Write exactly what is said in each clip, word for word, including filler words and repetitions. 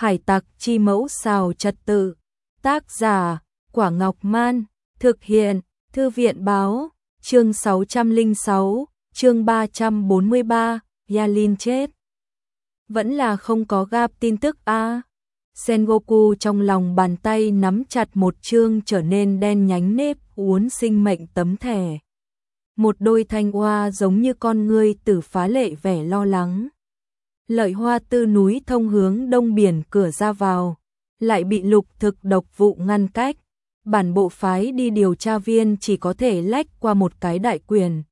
Hải tặc chi mẫu xào trật tự. Tác giả, Quả Ngọc Man. Thực hiện, Thư viện báo. Chương sáu trăm lẻ sáu, chương ba trăm bốn mươi ba, Yalin chết. Vẫn là không có gap tin tức a. À. Sengoku trong lòng bàn tay nắm chặt một chương trở nên đen nhánh nếp uốn sinh mệnh tấm thẻ. Một đôi thanh hoa giống như con ngươi tử phá lệ vẻ lo lắng. Lợi hoa tư núi thông hướng đông biển cửa ra vào, lại bị lục thực độc vụ ngăn cách. Bản bộ phái đi điều tra viên chỉ có thể lách qua một cái đại quyền.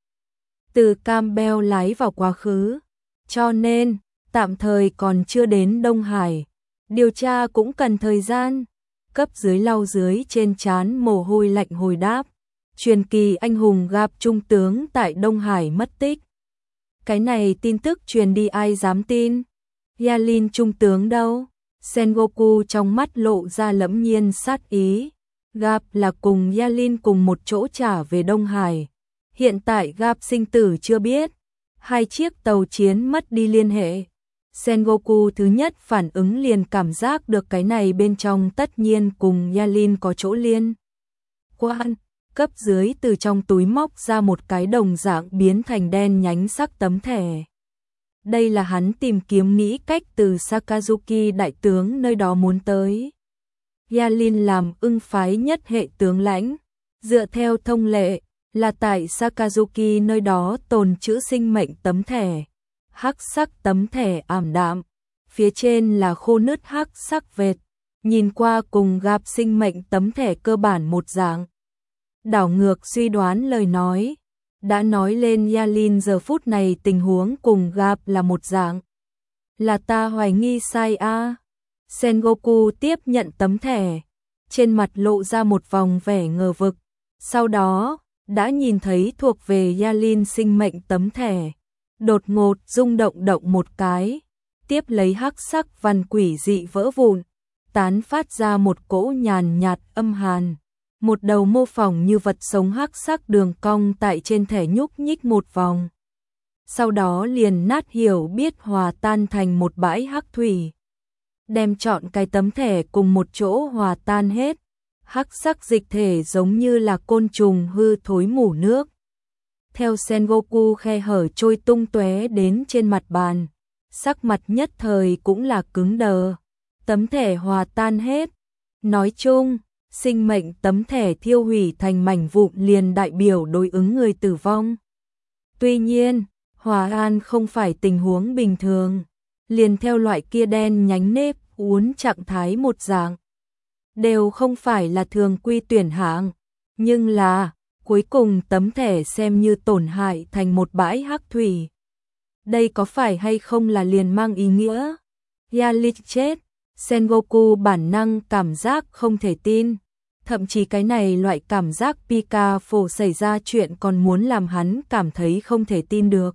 Từ Campbell lái vào quá khứ, cho nên tạm thời còn chưa đến Đông Hải. Điều tra cũng cần thời gian. Cấp dưới lau dưới trên trán mồ hôi lạnh hồi đáp. Truyền kỳ anh hùng gặp trung tướng tại Đông Hải mất tích. Cái này tin tức truyền đi ai dám tin? Yalin trung tướng đâu? Sengoku trong mắt lộ ra lẫm nhiên sát ý. Gap là cùng Yalin cùng một chỗ trả về Đông Hải. Hiện tại Gap sinh tử chưa biết. Hai chiếc tàu chiến mất đi liên hệ. Sengoku thứ nhất phản ứng liền cảm giác được cái này bên trong tất nhiên cùng Yalin có chỗ liên quan. Cấp dưới từ trong túi móc ra một cái đồng dạng biến thành đen nhánh sắc tấm thẻ. Đây là hắn tìm kiếm nghĩ cách từ Sakazuki đại tướng nơi đó muốn tới. Yalin làm ưng phái nhất hệ tướng lãnh, dựa theo thông lệ là tại Sakazuki nơi đó tồn trữ sinh mệnh tấm thẻ. Hắc sắc tấm thẻ ảm đạm, phía trên là khô nứt hắc sắc vệt, nhìn qua cùng gặp sinh mệnh tấm thẻ cơ bản một dạng. Đảo ngược suy đoán lời nói, đã nói lên Yalin giờ phút này tình huống cùng gặp là một dạng. Là ta hoài nghi sai a. À. Sengoku tiếp nhận tấm thẻ, trên mặt lộ ra một vòng vẻ ngờ vực, sau đó đã nhìn thấy thuộc về Yalin sinh mệnh tấm thẻ. Đột ngột rung động động một cái, tiếp lấy hắc sắc văn quỷ dị vỡ vụn, tán phát ra một cỗ nhàn nhạt âm hàn. Một đầu mô phỏng như vật sống hắc sắc đường cong tại trên thẻ nhúc nhích một vòng. Sau đó liền nát hiểu biết hòa tan thành một bãi hắc thủy. Đem chọn cái tấm thẻ cùng một chỗ hòa tan hết. Hắc sắc dịch thể giống như là côn trùng hư thối mủ nước. Theo Sengoku khe hở trôi tung tóe đến trên mặt bàn, sắc mặt nhất thời cũng là cứng đờ. Tấm thẻ hòa tan hết. Nói chung, sinh mệnh tấm thẻ thiêu hủy thành mảnh vụn liền đại biểu đối ứng người tử vong. Tuy nhiên, hòa an không phải tình huống bình thường, liền theo loại kia đen nhánh nếp uốn trạng thái một dạng. Đều không phải là thường quy tuyển hạng, nhưng là cuối cùng tấm thẻ xem như tổn hại thành một bãi hắc thủy. Đây có phải hay không là liền mang ý nghĩa Yalin chết? Sengoku bản năng cảm giác không thể tin. Thậm chí cái này loại cảm giác Pika phổ xảy ra chuyện còn muốn làm hắn cảm thấy không thể tin được.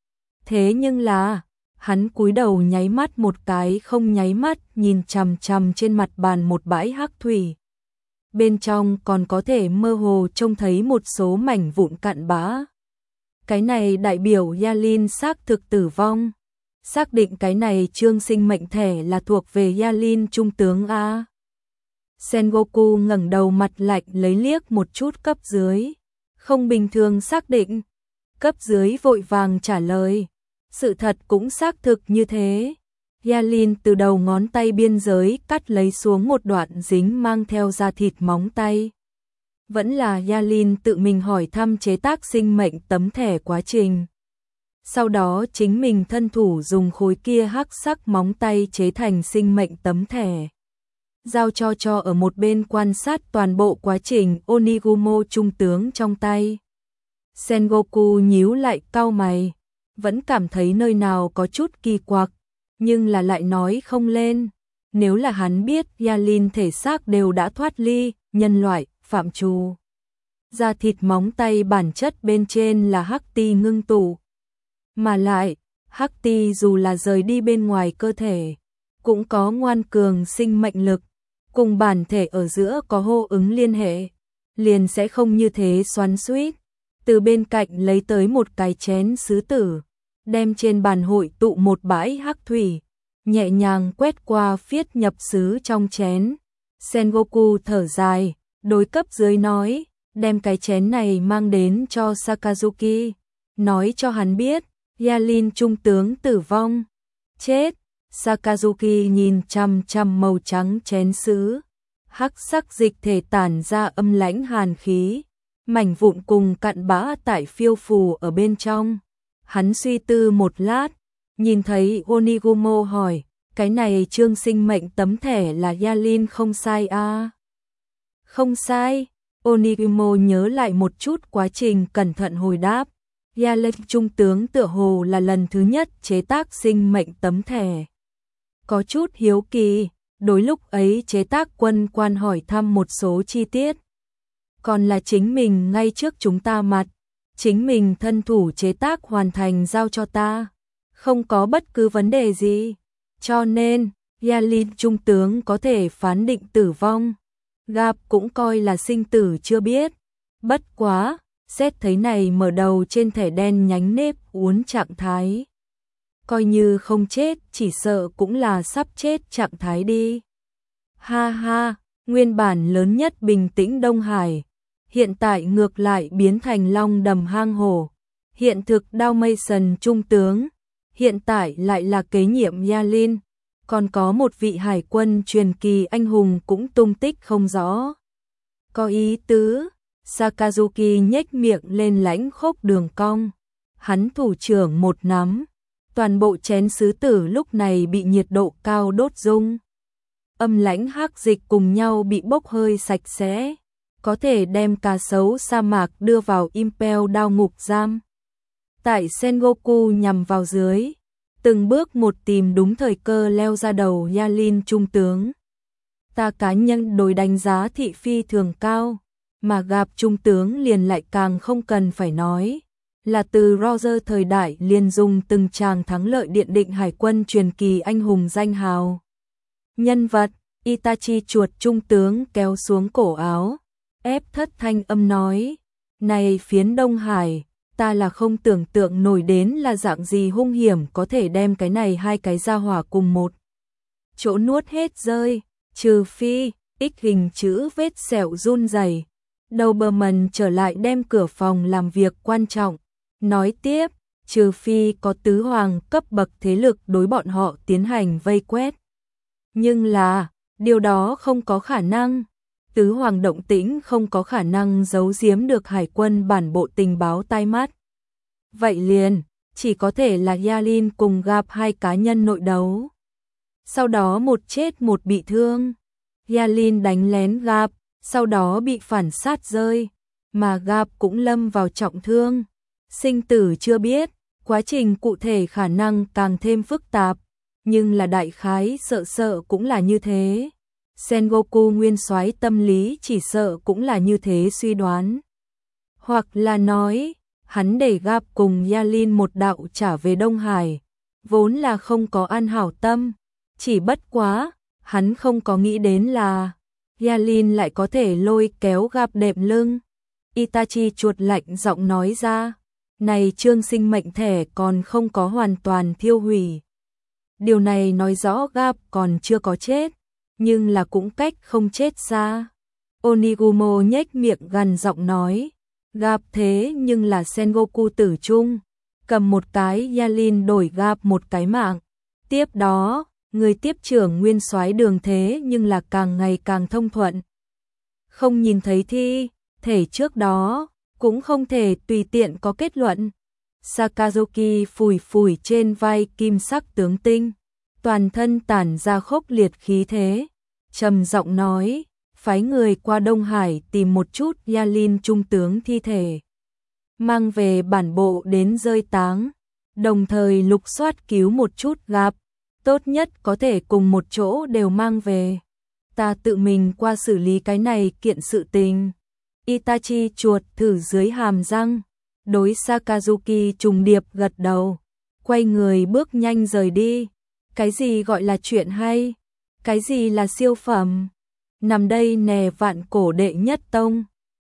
Thế nhưng là, hắn cúi đầu nháy mắt một cái không nháy mắt nhìn chằm chằm trên mặt bàn một bãi hắc thủy. Bên trong còn có thể mơ hồ trông thấy một số mảnh vụn cặn bã. Cái này đại biểu Yalin xác thực tử vong. Xác định cái này chương sinh mệnh thẻ là thuộc về Yalin trung tướng A. Sengoku ngẩng đầu mặt lạnh lấy liếc một chút cấp dưới. Không bình thường xác định. Cấp dưới vội vàng trả lời. Sự thật cũng xác thực như thế. Yalin từ đầu ngón tay biên giới cắt lấy xuống một đoạn dính mang theo da thịt móng tay. Vẫn là Yalin tự mình hỏi thăm chế tác sinh mệnh tấm thẻ quá trình. Sau đó chính mình thân thủ dùng khối kia hắc sắc móng tay chế thành sinh mệnh tấm thẻ. Giao cho cho ở một bên quan sát toàn bộ quá trình Onigumo trung tướng trong tay. Sengoku nhíu lại cau mày, vẫn cảm thấy nơi nào có chút kỳ quặc, nhưng là lại nói không lên. Nếu là hắn biết Yalin thể xác đều đã thoát ly nhân loại phạm trù. Da thịt móng tay bản chất bên trên là hắc ti ngưng tụ. Mà lại, hắc ti dù là rời đi bên ngoài cơ thể, cũng có ngoan cường sinh mệnh lực, cùng bản thể ở giữa có hô ứng liên hệ, liền sẽ không như thế xoắn xuýt. Từ bên cạnh lấy tới một cái chén sứ tử, đem trên bàn hội tụ một bãi hắc thủy, nhẹ nhàng quét qua phiết nhập xứ trong chén. Sengoku thở dài, đối cấp dưới nói, đem cái chén này mang đến cho Sakazuki, nói cho hắn biết, Yalin trung tướng tử vong. Chết! Sakazuki nhìn chằm chằm màu trắng chén sứ, hắc sắc dịch thể tản ra âm lãnh hàn khí, mảnh vụn cùng cặn bã tại phiêu phù ở bên trong. Hắn suy tư một lát, nhìn thấy Onigumo hỏi, cái này trương sinh mệnh tấm thẻ là Yalin không sai à? Không sai. Onigumo nhớ lại một chút quá trình cẩn thận hồi đáp. Yalin trung tướng tựa hồ là lần thứ nhất chế tác sinh mệnh tấm thẻ. Có chút hiếu kỳ, đối lúc ấy chế tác quân quan hỏi thăm một số chi tiết. Còn là chính mình ngay trước chúng ta mặt, chính mình thân thủ chế tác hoàn thành giao cho ta. Không có bất cứ vấn đề gì. Cho nên, Yalin trung tướng có thể phán định tử vong. Gặp cũng coi là sinh tử chưa biết. Bất quá, xét thấy này mở đầu trên thẻ đen nhánh nếp uốn trạng thái. Coi như không chết, chỉ sợ cũng là sắp chết trạng thái đi. Ha ha, nguyên bản lớn nhất bình tĩnh Đông Hải, hiện tại ngược lại biến thành long đầm hang hổ. Hiện thực Dalmatian trung tướng, hiện tại lại là kế nhiệm Yalin, còn có một vị hải quân truyền kỳ anh hùng cũng tung tích không rõ. Có ý tứ, Sakazuki nhếch miệng lên lãnh khốc đường cong, hắn thủ trưởng một nắm, toàn bộ chén sứ tử lúc này bị nhiệt độ cao đốt rung. Âm lãnh hắc dịch cùng nhau bị bốc hơi sạch sẽ, có thể đem cá sấu sa mạc đưa vào Impel đao ngục giam. Tại Sengoku nhằm vào dưới, từng bước một tìm đúng thời cơ leo ra đầu Yalin trung tướng. Ta cá nhân đối đánh giá thị phi thường cao, mà gặp trung tướng liền lại càng không cần phải nói, là từ Roger thời đại liền dùng từng tràng thắng lợi điện định hải quân truyền kỳ anh hùng danh hào. Nhân vật, Itachi chuột trung tướng kéo xuống cổ áo, ép thất thanh âm nói, này phiến Đông Hải, ta là không tưởng tượng nổi đến là dạng gì hung hiểm có thể đem cái này hai cái gia hỏa cùng một chỗ nuốt hết rơi, trừ phi, x hình chữ vết sẹo run rẩy. Doberman trở lại đem cửa phòng làm việc quan trọng, nói tiếp, trừ phi có tứ hoàng cấp bậc thế lực đối bọn họ tiến hành vây quét. Nhưng là, điều đó không có khả năng. Tứ hoàng động tĩnh không có khả năng giấu giếm được hải quân bản bộ tình báo tai mắt. Vậy liền, chỉ có thể là Yalin cùng gặp hai cá nhân nội đấu. Sau đó một chết một bị thương. Yalin đánh lén gặp, sau đó bị phản sát rơi, mà gặp cũng lâm vào trọng thương. Sinh tử chưa biết, quá trình cụ thể khả năng càng thêm phức tạp, nhưng là đại khái sợ sợ cũng là như thế. Sengoku nguyên soái tâm lý chỉ sợ cũng là như thế suy đoán. Hoặc là nói, hắn để gặp cùng Yalin một đạo trả về Đông Hải, vốn là không có an hảo tâm, chỉ bất quá, hắn không có nghĩ đến là Yalin lại có thể lôi kéo gặp đệm lưng. Itachi chuột lạnh giọng nói ra, này trương sinh mệnh thẻ còn không có hoàn toàn thiêu hủy. Điều này nói rõ gặp còn chưa có chết, nhưng là cũng cách không chết xa. Onigumo nhếch miệng gần giọng nói, gặp thế nhưng là Sengoku tử trung, cầm một cái Yalin đổi gặp một cái mạng. Tiếp đó, người tiếp trưởng nguyên soái đường thế nhưng là càng ngày càng thông thuận. Không nhìn thấy thi thể trước đó, cũng không thể tùy tiện có kết luận. Sakazuki phủi phủi trên vai kim sắc tướng tinh, toàn thân tản ra khốc liệt khí thế, trầm giọng nói, phái người qua Đông Hải tìm một chút Yalin trung tướng thi thể, mang về bản bộ đến rơi táng, đồng thời lục soát cứu một chút gặp, tốt nhất có thể cùng một chỗ đều mang về. Ta tự mình qua xử lý cái này kiện sự tình. Itachi chuột thử dưới hàm răng, đối Sakazuki trùng điệp gật đầu, quay người bước nhanh rời đi. Cái gì gọi là chuyện hay? Cái gì là siêu phẩm? Nằm đây nè vạn cổ đệ nhất tông.